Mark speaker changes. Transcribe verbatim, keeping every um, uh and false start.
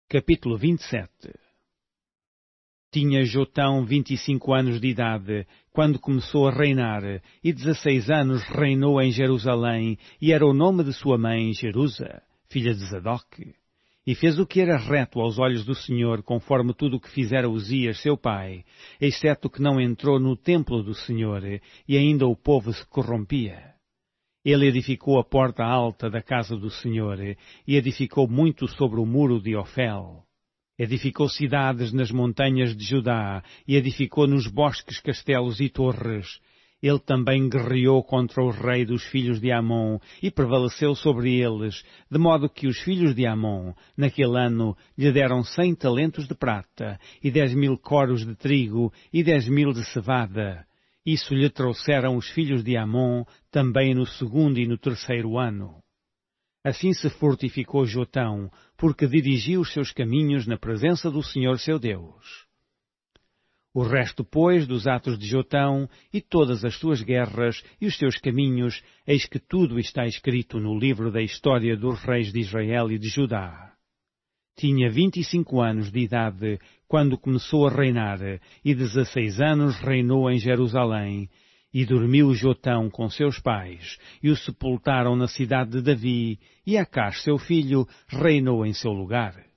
Speaker 1: Capítulo vinte e sete. Tinha Jotão vinte e cinco anos de idade, quando começou a reinar, e dezesseis anos reinou em Jerusalém, e era o nome de sua mãe Jerusa, filha de Zadoque. E fez o que era reto aos olhos do Senhor, conforme tudo o que fizera Uzias, seu pai, exceto que não entrou no templo do Senhor, e ainda o povo se corrompia. Ele edificou a porta alta da casa do Senhor, e edificou muito sobre o muro de Ofel. Edificou cidades nas montanhas de Judá, e edificou nos bosques castelos e torres. Ele também guerreou contra o rei dos filhos de Amon, e prevaleceu sobre eles, de modo que os filhos de Amon, naquele ano, lhe deram cem talentos de prata, e dez mil coros de trigo, e dez mil de cevada. Isso lhe trouxeram os filhos de Amon, também no segundo e no terceiro ano. Assim se fortificou Jotão, porque dirigiu os seus caminhos na presença do Senhor seu Deus. O resto, pois, dos atos de Jotão, e todas as suas guerras, e os seus caminhos, eis que tudo está escrito no livro da história dos reis de Israel e de Judá. Tinha vinte e cinco anos de idade, quando começou a reinar, e dezesseis anos reinou em Jerusalém. E dormiu Jotão com seus pais, e o sepultaram na cidade de Davi, e Acás, seu filho, reinou em seu lugar.